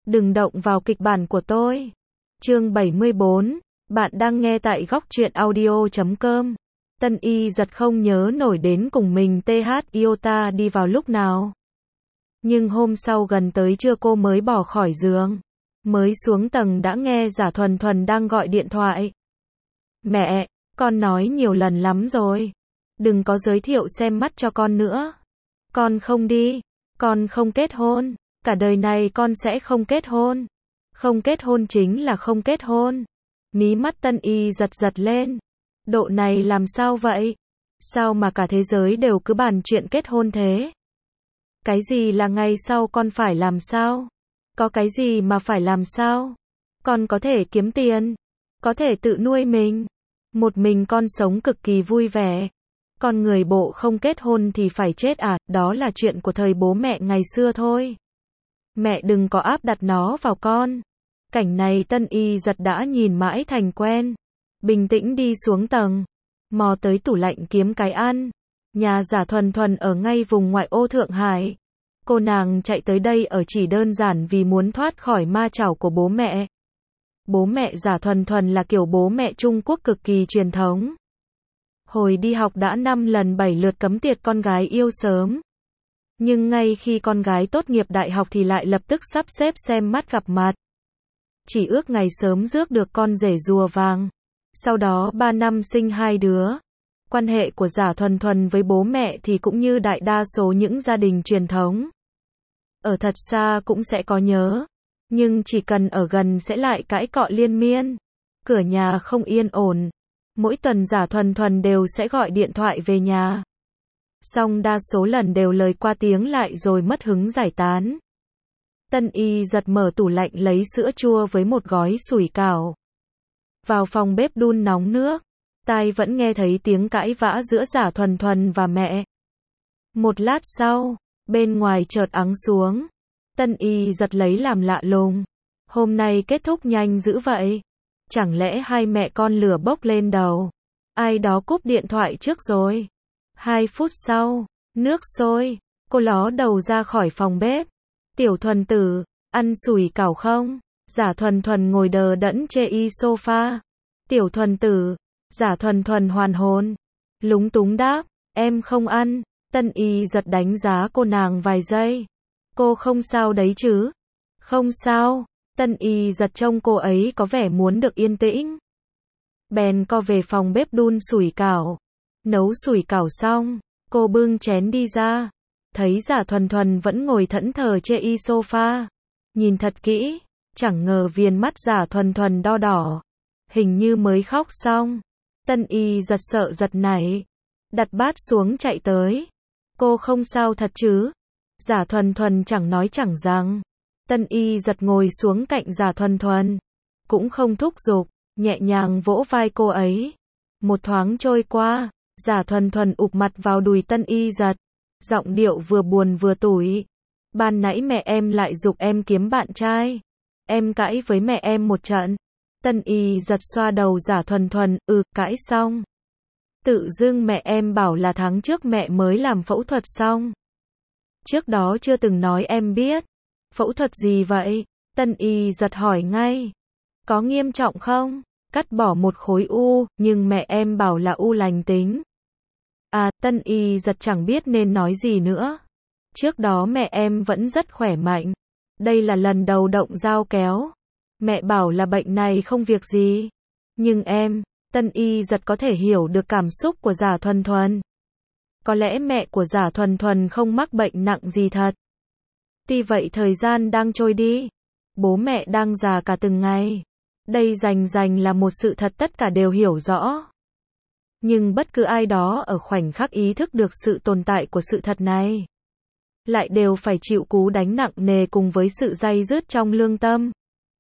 Đừng động vào kịch bản của tôi. Chương 74, bạn đang nghe tại góc truyện audio.com. Tân Y giật không nhớ nổi đến cùng mình TH Iota đi vào lúc nào. Nhưng hôm sau gần tới trưa cô mới bỏ khỏi giường. Mới xuống tầng đã nghe Giả Thuần Thuần đang gọi điện thoại. Mẹ, con nói nhiều lần lắm rồi. Đừng có giới thiệu xem mắt cho con nữa. Con không đi. Con không kết hôn. Cả đời này con sẽ không kết hôn. Không kết hôn chính là không kết hôn. Mí mắt Tân Y giật giật lên. Độ này làm sao vậy? Sao mà cả thế giới đều cứ bàn chuyện kết hôn thế? Cái gì là ngày sau con phải làm sao? Có cái gì mà phải làm sao? Con có thể kiếm tiền. Có thể tự nuôi mình. Một mình con sống cực kỳ vui vẻ. Con người bộ không kết hôn thì phải chết à? Đó là chuyện của thời bố mẹ ngày xưa thôi. Mẹ đừng có áp đặt nó vào con. Cảnh này Tân Y giật đã nhìn mãi thành quen. Bình tĩnh đi xuống tầng. Mò tới tủ lạnh kiếm cái ăn. Nhà Giả Thuần Thuần ở ngay vùng ngoại ô Thượng Hải. Cô nàng chạy tới đây ở chỉ đơn giản vì muốn thoát khỏi ma chảo của bố mẹ. Bố mẹ Giả Thuần Thuần là kiểu bố mẹ Trung Quốc cực kỳ truyền thống. Hồi đi học đã 5 lần 7 lượt cấm tiệt con gái yêu sớm. Nhưng ngay khi con gái tốt nghiệp đại học thì lại lập tức sắp xếp xem mắt gặp mặt. Chỉ ước ngày sớm rước được con rể rùa vàng. Sau đó 3 năm sinh 2 đứa. Quan hệ của Giả Thuần Thuần với bố mẹ thì cũng như đại đa số những gia đình truyền thống. Ở thật xa cũng sẽ có nhớ. Nhưng chỉ cần ở gần sẽ lại cãi cọ liên miên. Cửa nhà không yên ổn. Mỗi tuần Giả Thuần Thuần đều sẽ gọi điện thoại về nhà. Song đa số lần đều lời qua tiếng lại rồi mất hứng giải tán. Tân Y giật mở tủ lạnh lấy sữa chua với một gói sủi cảo. Vào phòng bếp đun nóng nước. Tai vẫn nghe thấy tiếng cãi vã giữa Giả Thuần Thuần và mẹ. Một lát sau, bên ngoài chợt ắng xuống. Tân Y giật lấy làm lạ lùng. Hôm nay kết thúc nhanh dữ vậy. Chẳng lẽ hai mẹ con lửa bốc lên đầu? Ai đó cúp điện thoại trước rồi. 2 phút sau, nước sôi. Cô ló đầu ra khỏi phòng bếp. Tiểu Thuần tử, ăn sủi cảo không? Giả Thuần Thuần ngồi đờ đẫn chê y sofa. Tiểu Thuần tử, Giả Thuần Thuần hoàn hồn. Lúng túng đáp, em không ăn. Tân Y giật đánh giá cô nàng vài giây. Cô không sao đấy chứ? Không sao. Tân Y giật trông cô ấy có vẻ muốn được yên tĩnh. Bèn co về phòng bếp đun sủi cảo. Nấu sủi cảo xong, cô bưng chén đi ra. Thấy Giả Thuần Thuần vẫn ngồi thẫn thờ chê y sofa. Nhìn thật kỹ, chẳng ngờ viền mắt Giả Thuần Thuần đo đỏ. Hình như mới khóc xong. Tân Y giật sợ giật nảy. Đặt bát xuống chạy tới. Cô không sao thật chứ? Giả Thuần Thuần chẳng nói chẳng rằng. Tân Y giật ngồi xuống cạnh Giả Thuần Thuần. Cũng không thúc giục, nhẹ nhàng vỗ vai cô ấy. Một thoáng trôi qua, Giả Thuần Thuần ụp mặt vào đùi Tân Y giật. Giọng điệu vừa buồn vừa tủi. Ban nãy mẹ em lại giục em kiếm bạn trai. Em cãi với mẹ em một trận. Tân Y giật xoa đầu Giả Thuần Thuần, cãi xong. Tự dưng mẹ em bảo là tháng trước mẹ mới làm phẫu thuật xong. Trước đó chưa từng nói em biết. Phẫu thuật gì vậy? Tân Y giật hỏi ngay. Có nghiêm trọng không? Cắt bỏ một khối u, nhưng mẹ em bảo là u lành tính. À, Tân Y giật chẳng biết nên nói gì nữa. Trước đó mẹ em vẫn rất khỏe mạnh. Đây là lần đầu động dao kéo. Mẹ bảo là bệnh này không việc gì. Nhưng Tân Y giật có thể hiểu được cảm xúc của Giả Thuần Thuần. Có lẽ mẹ của Giả Thuần Thuần không mắc bệnh nặng gì thật. Tuy vậy thời gian đang trôi đi. Bố mẹ đang già cả từng ngày. Đây rành là một sự thật tất cả đều hiểu rõ. Nhưng bất cứ ai đó ở khoảnh khắc ý thức được sự tồn tại của sự thật này, lại đều phải chịu cú đánh nặng nề cùng với sự day dứt trong lương tâm.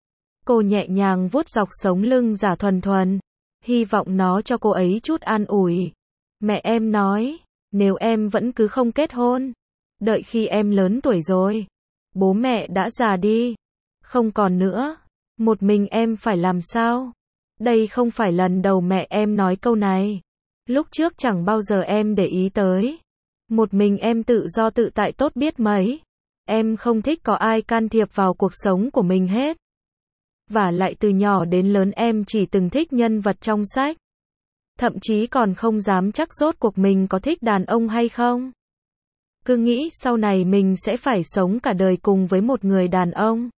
Cô nhẹ nhàng vuốt dọc sống lưng Giả Thuần Thuần, hy vọng nó cho cô ấy chút an ủi. Mẹ em nói, nếu em vẫn cứ không kết hôn, đợi khi em lớn tuổi rồi, bố mẹ đã già đi, không còn nữa, một mình em phải làm sao? Đây không phải lần đầu mẹ em nói câu này. Lúc trước chẳng bao giờ em để ý tới. Một mình em tự do tự tại tốt biết mấy. Em không thích có ai can thiệp vào cuộc sống của mình hết. Và lại từ nhỏ đến lớn em chỉ từng thích nhân vật trong sách. Thậm chí còn không dám chắc rốt cuộc mình có thích đàn ông hay không. Cứ nghĩ sau này mình sẽ phải sống cả đời cùng với một người đàn ông.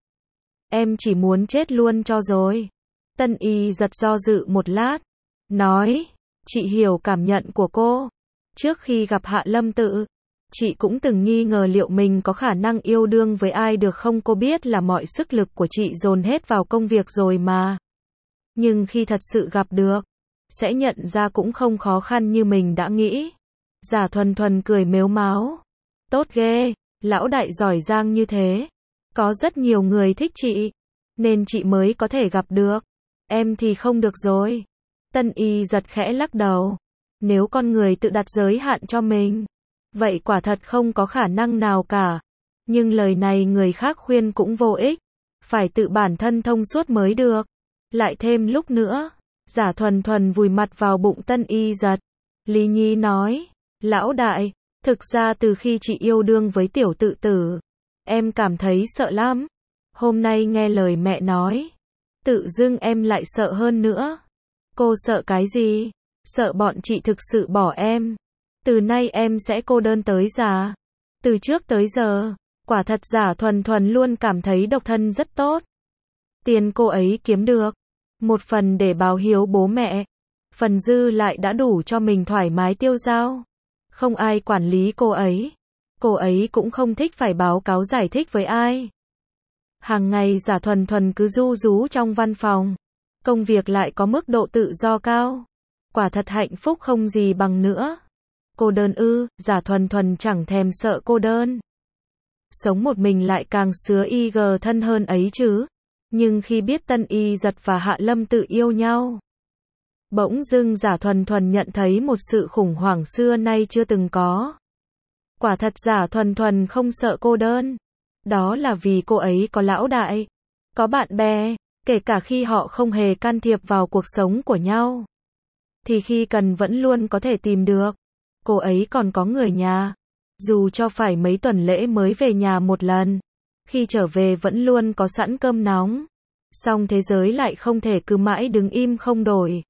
Em chỉ muốn chết luôn cho rồi. Tân Y giật do dự một lát. Nói, chị hiểu cảm nhận của cô. Trước khi gặp Hạ Lâm Tự, chị cũng từng nghi ngờ liệu mình có khả năng yêu đương với ai được không. Cô biết là mọi sức lực của chị dồn hết vào công việc rồi mà. Nhưng khi thật sự gặp được, sẽ nhận ra cũng không khó khăn như mình đã nghĩ. Giả Thuần Thuần cười mếu máo. Tốt ghê, lão đại giỏi giang như thế. Có rất nhiều người thích chị, nên chị mới có thể gặp được. Em thì không được rồi. Tân Y giật khẽ lắc đầu. Nếu con người tự đặt giới hạn cho mình, vậy quả thật không có khả năng nào cả. Nhưng lời này người khác khuyên cũng vô ích. Phải tự bản thân thông suốt mới được. Lại thêm lúc nữa. Giả Thuần Thuần vùi mặt vào bụng Tân Y giật. Lý Nhi nói. Lão đại, thực ra từ khi chị yêu đương với tiểu tự tử, em cảm thấy sợ lắm. Hôm nay nghe lời mẹ nói, tự dưng em lại sợ hơn nữa. Cô sợ cái gì? Sợ bọn chị thực sự bỏ em. Từ nay em sẽ cô đơn tới già. Từ trước tới giờ, quả thật Giả Thuần Thuần luôn cảm thấy độc thân rất tốt. Tiền cô ấy kiếm được, một phần để báo hiếu bố mẹ, phần dư lại đã đủ cho mình thoải mái tiêu dao. Không ai quản lý cô ấy. Cô ấy cũng không thích phải báo cáo giải thích với ai. Hàng ngày Giả Thuần Thuần cứ ru rú trong văn phòng. Công việc lại có mức độ tự do cao. Quả thật hạnh phúc không gì bằng nữa. Cô đơn ư? Giả Thuần Thuần chẳng thèm sợ cô đơn. Sống một mình lại càng sướng IG thân hơn ấy chứ. Nhưng khi biết Tân Y giật và Hạ Lâm Tự yêu nhau, bỗng dưng Giả Thuần Thuần nhận thấy một sự khủng hoảng xưa nay chưa từng có. Quả thật Giả Thuần Thuần không sợ cô đơn. Đó là vì cô ấy có lão đại, có bạn bè, kể cả khi họ không hề can thiệp vào cuộc sống của nhau, thì khi cần vẫn luôn có thể tìm được. Cô ấy còn có người nhà. Dù cho phải mấy tuần lễ mới về nhà một lần, khi trở về vẫn luôn có sẵn cơm nóng. Song thế giới lại không thể cứ mãi đứng im không đổi.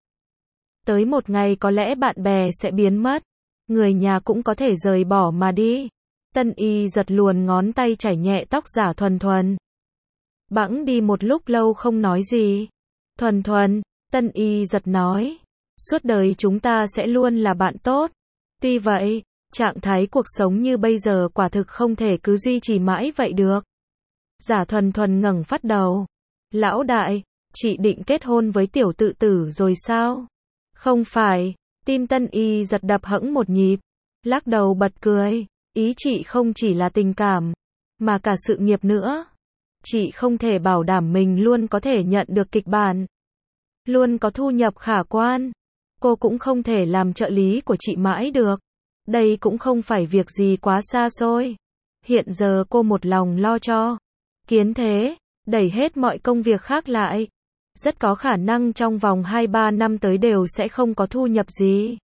Tới một ngày có lẽ bạn bè sẽ biến mất, người nhà cũng có thể rời bỏ mà đi. Tân Y giật luồn ngón tay chải nhẹ tóc Giả Thuần Thuần. Bẵng đi một lúc lâu không nói gì. Thuần Thuần, Tân Y giật nói, suốt đời chúng ta sẽ luôn là bạn tốt. Tuy vậy, trạng thái cuộc sống như bây giờ quả thực không thể cứ duy trì mãi vậy được. Giả Thuần Thuần ngẩng phát đầu. Lão đại, chị định kết hôn với tiểu tự tử rồi sao? Không phải. Tim Tân Y giật đập hẫng một nhịp. Lắc đầu bật cười. Ý chị không chỉ là tình cảm, mà cả sự nghiệp nữa. Chị không thể bảo đảm mình luôn có thể nhận được kịch bản, luôn có thu nhập khả quan. Cô cũng không thể làm trợ lý của chị mãi được. Đây cũng không phải việc gì quá xa xôi. Hiện giờ cô một lòng lo cho kiến thế, đẩy hết mọi công việc khác lại. Rất có khả năng trong vòng 2-3 năm tới đều sẽ không có thu nhập gì.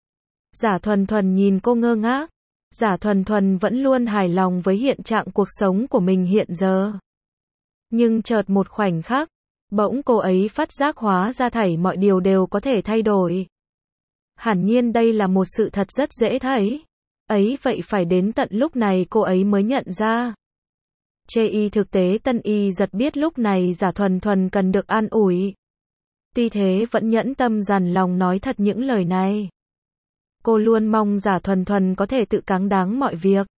Giả Thuần Thuần nhìn cô ngơ ngác. Giả Thuần Thuần vẫn luôn hài lòng với hiện trạng cuộc sống của mình hiện giờ. Nhưng chợt một khoảnh khắc, bỗng cô ấy phát giác hóa ra thảy mọi điều đều có thể thay đổi. Hẳn nhiên đây là một sự thật rất dễ thấy. Ấy vậy phải đến tận lúc này cô ấy mới nhận ra. Chê y thực tế Tân Y giật biết lúc này Giả Thuần Thuần cần được an ủi. Tuy thế vẫn nhẫn tâm dằn lòng nói thật những lời này. Cô luôn mong Giả Thuần Thuần có thể tự cáng đáng mọi việc.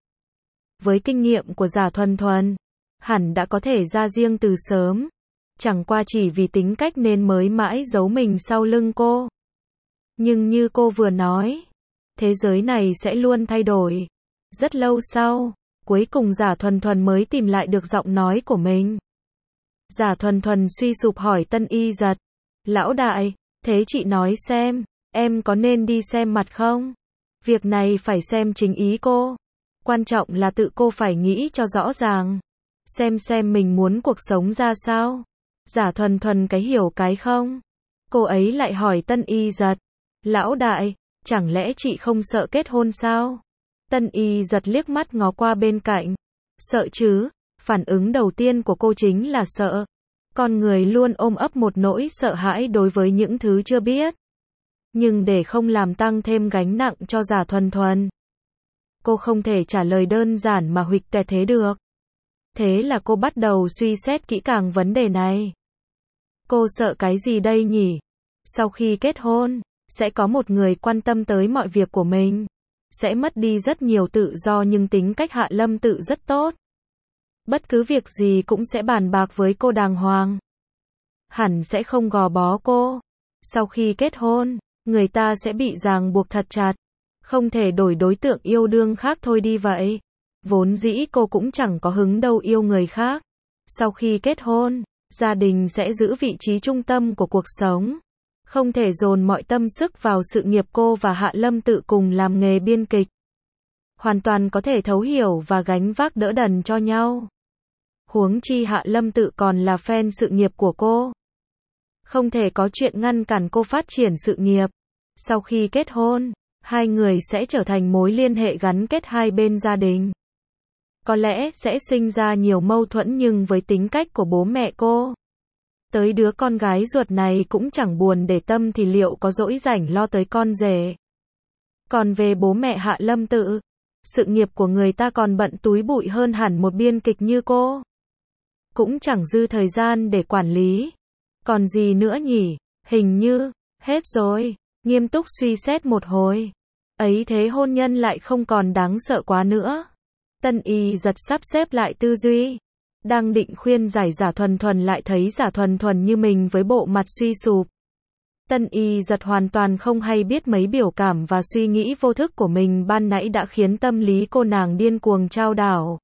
Với kinh nghiệm của Giả Thuần Thuần, hẳn đã có thể ra riêng từ sớm. Chẳng qua chỉ vì tính cách nên mới mãi giấu mình sau lưng cô. Nhưng như cô vừa nói, thế giới này sẽ luôn thay đổi. Rất lâu sau, cuối cùng Giả Thuần Thuần mới tìm lại được giọng nói của mình. Giả Thuần Thuần suy sụp hỏi Tân Y giật. Lão đại, thế chị nói xem, em có nên đi xem mặt không? Việc này phải xem chính ý cô. Quan trọng là tự cô phải nghĩ cho rõ ràng. Xem mình muốn cuộc sống ra sao. Giả Thuần Thuần cái hiểu cái không. Cô ấy lại hỏi Tân Y giật. Lão đại, chẳng lẽ chị không sợ kết hôn sao? Tân Y giật liếc mắt ngó qua bên cạnh. Sợ chứ? Phản ứng đầu tiên của cô chính là sợ. Con người luôn ôm ấp một nỗi sợ hãi đối với những thứ chưa biết. Nhưng để không làm tăng thêm gánh nặng cho Giả Thuần Thuần, cô không thể trả lời đơn giản mà huỵch toẹt thế được. Thế là cô bắt đầu suy xét kỹ càng vấn đề này. Cô sợ cái gì đây nhỉ? Sau khi kết hôn, sẽ có một người quan tâm tới mọi việc của mình. Sẽ mất đi rất nhiều tự do nhưng tính cách Hạ Lâm Tự rất tốt. Bất cứ việc gì cũng sẽ bàn bạc với cô đàng hoàng. Hẳn sẽ không gò bó cô. Sau khi kết hôn, người ta sẽ bị ràng buộc thật chặt. Không thể đổi đối tượng yêu đương khác thôi đi vậy. Vốn dĩ cô cũng chẳng có hứng đâu yêu người khác. Sau khi kết hôn, gia đình sẽ giữ vị trí trung tâm của cuộc sống. Không thể dồn mọi tâm sức vào sự nghiệp cô và Hạ Lâm Tự cùng làm nghề biên kịch. Hoàn toàn có thể thấu hiểu và gánh vác đỡ đần cho nhau. Huống chi Hạ Lâm Tự còn là fan sự nghiệp của cô. Không thể có chuyện ngăn cản cô phát triển sự nghiệp. Sau khi kết hôn, hai người sẽ trở thành mối liên hệ gắn kết hai bên gia đình. Có lẽ sẽ sinh ra nhiều mâu thuẫn nhưng với tính cách của bố mẹ cô, tới đứa con gái ruột này cũng chẳng buồn để tâm thì liệu có dỗi rảnh lo tới con rể. Còn về bố mẹ Hạ Lâm Tự, sự nghiệp của người ta còn bận túi bụi hơn hẳn một biên kịch như cô. Cũng chẳng dư thời gian để quản lý. Còn gì nữa nhỉ? Hình như, hết rồi. Nghiêm túc suy xét một hồi. Ấy thế hôn nhân lại không còn đáng sợ quá nữa. Tân Y giật sắp xếp lại tư duy. Đang định khuyên giải Giả Thuần Thuần lại thấy Giả Thuần Thuần như mình với bộ mặt suy sụp. Tân Y giật hoàn toàn không hay biết mấy biểu cảm và suy nghĩ vô thức của mình ban nãy đã khiến tâm lý cô nàng điên cuồng chao đảo.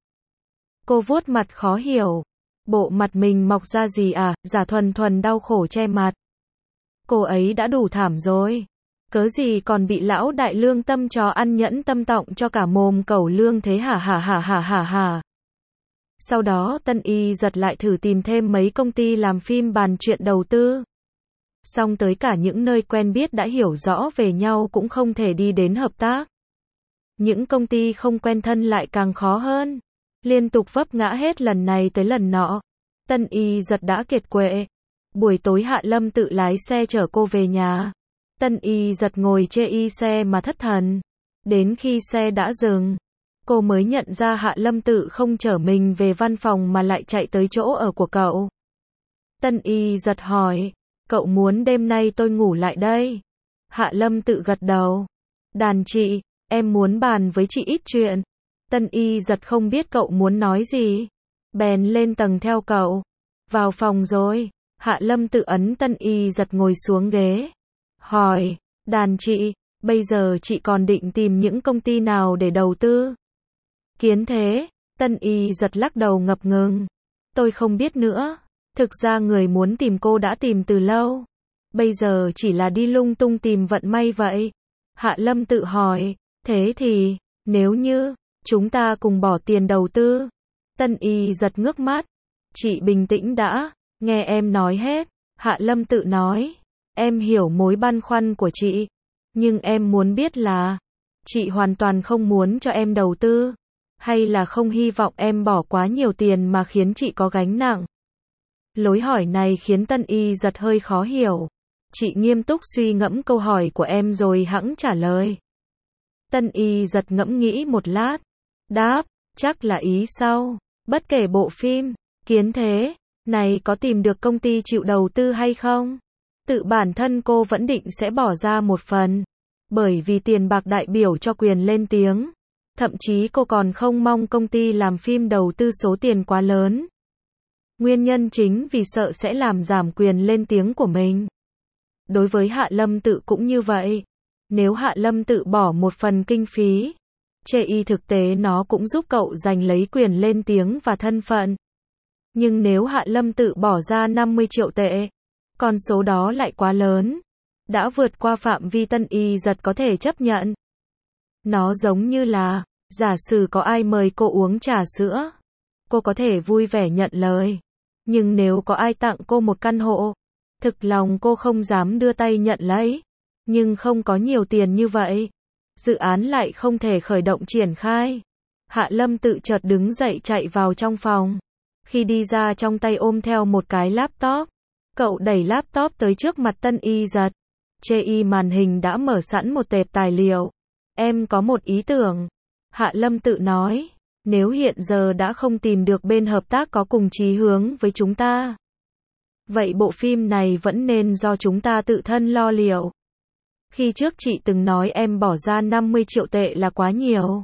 Cô vuốt mặt khó hiểu. Bộ mặt mình mọc ra gì à? Giả Thuần Thuần đau khổ che mặt. Cô ấy đã đủ thảm rồi. Cớ gì còn bị lão đại lương tâm trò ăn nhẫn tâm tọng cho cả mồm cẩu lương thế hả. Sau đó Tân Y giật lại thử tìm thêm mấy công ty làm phim bàn chuyện đầu tư. Xong tới cả những nơi quen biết đã hiểu rõ về nhau cũng không thể đi đến hợp tác. Những công ty không quen thân lại càng khó hơn. Liên tục vấp ngã hết lần này tới lần nọ. Tân Y giật đã kiệt quệ. Buổi tối Hạ Lâm Tự lái xe chở cô về nhà. Tân Y giật ngồi chê y xe mà thất thần. Đến khi xe đã dừng, cô mới nhận ra Hạ Lâm Tự không chở mình về văn phòng mà lại chạy tới chỗ ở của cậu. Tân Y giật hỏi, cậu muốn đêm nay tôi ngủ lại đây? Hạ Lâm Tự gật đầu. Đàn chị, em muốn bàn với chị ít chuyện. Tân Y giật không biết cậu muốn nói gì. Bèn lên tầng theo cậu. Vào phòng rồi. Hạ Lâm Tự ấn Tân Y giật ngồi xuống ghế. Hỏi, đàn chị, bây giờ chị còn định tìm những công ty nào để đầu tư? Kiến thế, Tân Y giật lắc đầu ngập ngừng. Tôi không biết nữa. Thực ra người muốn tìm cô đã tìm từ lâu. Bây giờ chỉ là đi lung tung tìm vận may vậy. Hạ Lâm Tự hỏi, thế thì, nếu như, chúng ta cùng bỏ tiền đầu tư. Tân Y giật ngước mắt. Chị bình tĩnh đã, nghe em nói hết. Hạ Lâm Tự nói, em hiểu mối băn khoăn của chị. Nhưng em muốn biết là, chị hoàn toàn không muốn cho em đầu tư. Hay là không hy vọng em bỏ quá nhiều tiền mà khiến chị có gánh nặng? Lối hỏi này khiến Tân Y giật hơi khó hiểu. Chị nghiêm túc suy ngẫm câu hỏi của em rồi hẵng trả lời. Tân Y giật ngẫm nghĩ một lát. Đáp, chắc là ý sau. Bất kể bộ phim, kiến thế, này có tìm được công ty chịu đầu tư hay không? Tự bản thân cô vẫn định sẽ bỏ ra một phần. Bởi vì tiền bạc đại biểu cho quyền lên tiếng. Thậm chí cô còn không mong công ty làm phim đầu tư số tiền quá lớn. Nguyên nhân chính vì sợ sẽ làm giảm quyền lên tiếng của mình. Đối với Hạ Lâm Tự cũng như vậy. Nếu Hạ Lâm Tự bỏ một phần kinh phí, chê y thực tế nó cũng giúp cậu giành lấy quyền lên tiếng và thân phận. Nhưng nếu Hạ Lâm Tự bỏ ra 50 triệu tệ, con số đó lại quá lớn. Đã vượt qua phạm vi Tân Y giật có thể chấp nhận. Nó giống như là, giả sử có ai mời cô uống trà sữa. Cô có thể vui vẻ nhận lời. Nhưng nếu có ai tặng cô một căn hộ, thực lòng cô không dám đưa tay nhận lấy. Nhưng không có nhiều tiền như vậy. Dự án lại không thể khởi động triển khai. Hạ Lâm Tự chợt đứng dậy chạy vào trong phòng. Khi đi ra trong tay ôm theo một cái laptop. Cậu đẩy laptop tới trước mặt Tân Y Giật. Trên màn hình đã mở sẵn một tệp tài liệu. Em có một ý tưởng. Hạ Lâm Tự nói. Nếu hiện giờ đã không tìm được bên hợp tác có cùng chí hướng với chúng ta. Vậy bộ phim này vẫn nên do chúng ta tự thân lo liệu. Khi trước chị từng nói em bỏ ra 50 triệu tệ là quá nhiều.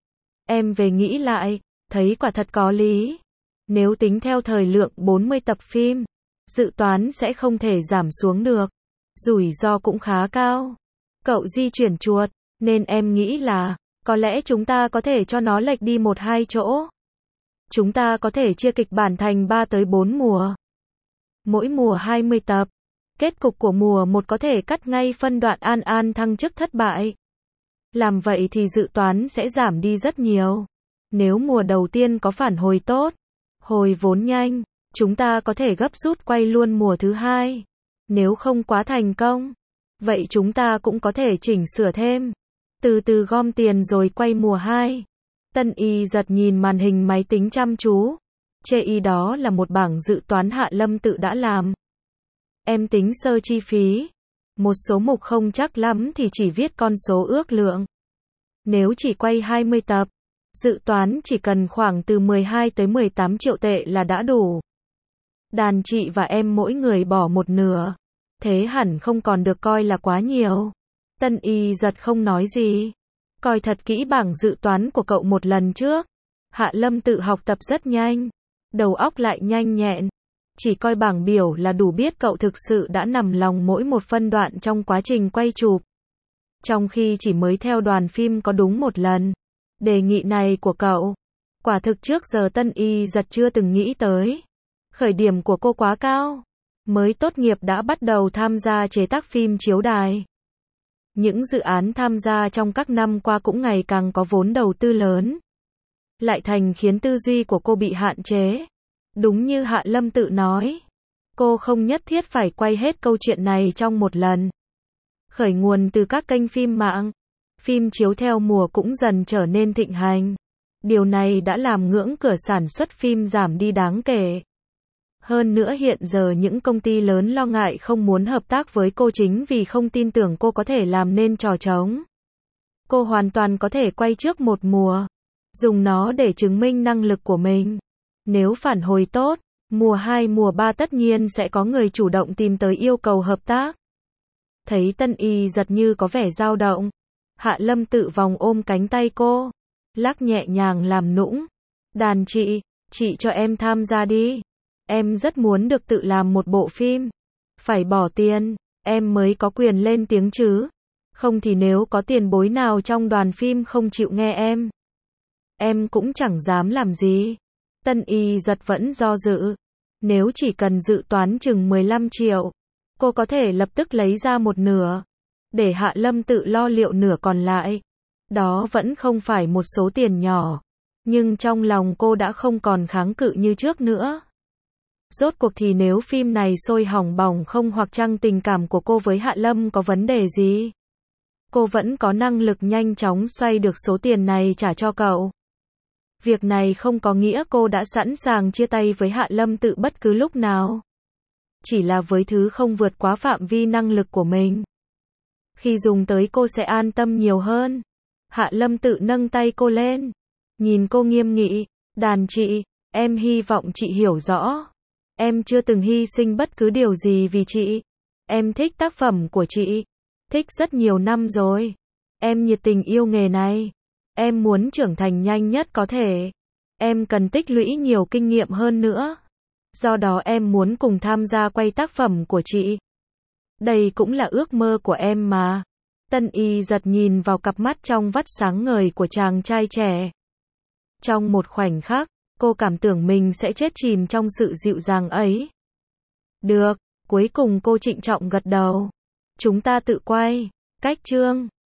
Em về nghĩ lại, thấy quả thật có lý. Nếu tính theo thời lượng 40 tập phim, dự toán sẽ không thể giảm xuống được. Rủi ro cũng khá cao. Cậu di chuyển chuột, nên em nghĩ là, có lẽ chúng ta có thể cho nó lệch đi 1-2 chỗ. Chúng ta có thể chia kịch bản thành 3 tới 4 mùa. Mỗi mùa 20 tập. Kết cục của mùa 1 có thể cắt ngay phân đoạn An An thăng chức thất bại. Làm vậy thì dự toán sẽ giảm đi rất nhiều. Nếu mùa đầu tiên có phản hồi tốt, hồi vốn nhanh, chúng ta có thể gấp rút quay luôn mùa thứ 2. Nếu không quá thành công, vậy chúng ta cũng có thể chỉnh sửa thêm. Từ từ gom tiền rồi quay mùa 2. Tân Y Giật nhìn màn hình máy tính chăm chú. Chê đó là một bảng dự toán Hạ Lâm Tự đã làm. Em tính sơ chi phí. Một số mục không chắc lắm thì chỉ viết con số ước lượng. Nếu chỉ quay 20 tập, dự toán chỉ cần khoảng từ 12 tới 18 triệu tệ là đã đủ. Đàn chị và em mỗi người bỏ một nửa. Thế hẳn không còn được coi là quá nhiều. Tân Y Giật không nói gì. Coi thật kỹ bảng dự toán của cậu một lần trước. Hạ Lâm Tự học tập rất nhanh. Đầu óc lại nhanh nhẹn. Chỉ coi bảng biểu là đủ biết cậu thực sự đã nằm lòng mỗi một phân đoạn trong quá trình quay chụp. Trong khi chỉ mới theo đoàn phim có đúng một lần. Đề nghị này của cậu, quả thực trước giờ Tân Y Giật chưa từng nghĩ tới. Khởi điểm của cô quá cao. Mới tốt nghiệp đã bắt đầu tham gia chế tác phim chiếu đài. Những dự án tham gia trong các năm qua cũng ngày càng có vốn đầu tư lớn. Lại thành khiến tư duy của cô bị hạn chế. Đúng như Hạ Lâm Tự nói. Cô không nhất thiết phải quay hết câu chuyện này trong một lần. Khởi nguồn từ các kênh phim mạng. Phim chiếu theo mùa cũng dần trở nên thịnh hành. Điều này đã làm ngưỡng cửa sản xuất phim giảm đi đáng kể. Hơn nữa hiện giờ những công ty lớn lo ngại không muốn hợp tác với cô chính vì không tin tưởng cô có thể làm nên trò trống. Cô hoàn toàn có thể quay trước một mùa. Dùng nó để chứng minh năng lực của mình. Nếu phản hồi tốt, mùa 2 mùa 3 tất nhiên sẽ có người chủ động tìm tới yêu cầu hợp tác. Thấy Tân Y Giật như có vẻ dao động. Hạ Lâm Tự vòng ôm cánh tay cô. Lắc nhẹ nhàng làm nũng. Đàn chị cho em tham gia đi. Em rất muốn được tự làm một bộ phim. Phải bỏ tiền, em mới có quyền lên tiếng chứ. Không thì nếu có tiền bối nào trong đoàn phim không chịu nghe em cũng chẳng dám làm gì. Tân Y Giật vẫn do dự. Nếu chỉ cần dự toán chừng 15 triệu, cô có thể lập tức lấy ra một nửa. Để Hạ Lâm Tự lo liệu nửa còn lại. Đó vẫn không phải một số tiền nhỏ. Nhưng trong lòng cô đã không còn kháng cự như trước nữa. Rốt cuộc thì nếu phim này sôi hỏng bỏng không hoặc chăng tình cảm của cô với Hạ Lâm có vấn đề gì? Cô vẫn có năng lực nhanh chóng xoay được số tiền này trả cho cậu. Việc này không có nghĩa cô đã sẵn sàng chia tay với Hạ Lâm Tự bất cứ lúc nào. Chỉ là với thứ không vượt quá phạm vi năng lực của mình. Khi dùng tới cô sẽ an tâm nhiều hơn. Hạ Lâm Tự nâng tay cô lên. Nhìn cô nghiêm nghị. Đàn chị, em hy vọng chị hiểu rõ. Em chưa từng hy sinh bất cứ điều gì vì chị. Em thích tác phẩm của chị. Thích rất nhiều năm rồi. Em nhiệt tình yêu nghề này. Em muốn trưởng thành nhanh nhất có thể. Em cần tích lũy nhiều kinh nghiệm hơn nữa. Do đó em muốn cùng tham gia quay tác phẩm của chị. Đây cũng là ước mơ của em mà. Tân Y Giật nhìn vào cặp mắt trong vắt sáng ngời của chàng trai trẻ. Trong một khoảnh khắc, cô cảm tưởng mình sẽ chết chìm trong sự dịu dàng ấy. Được, cuối cùng cô trịnh trọng gật đầu. Chúng ta tự quay. Cách chương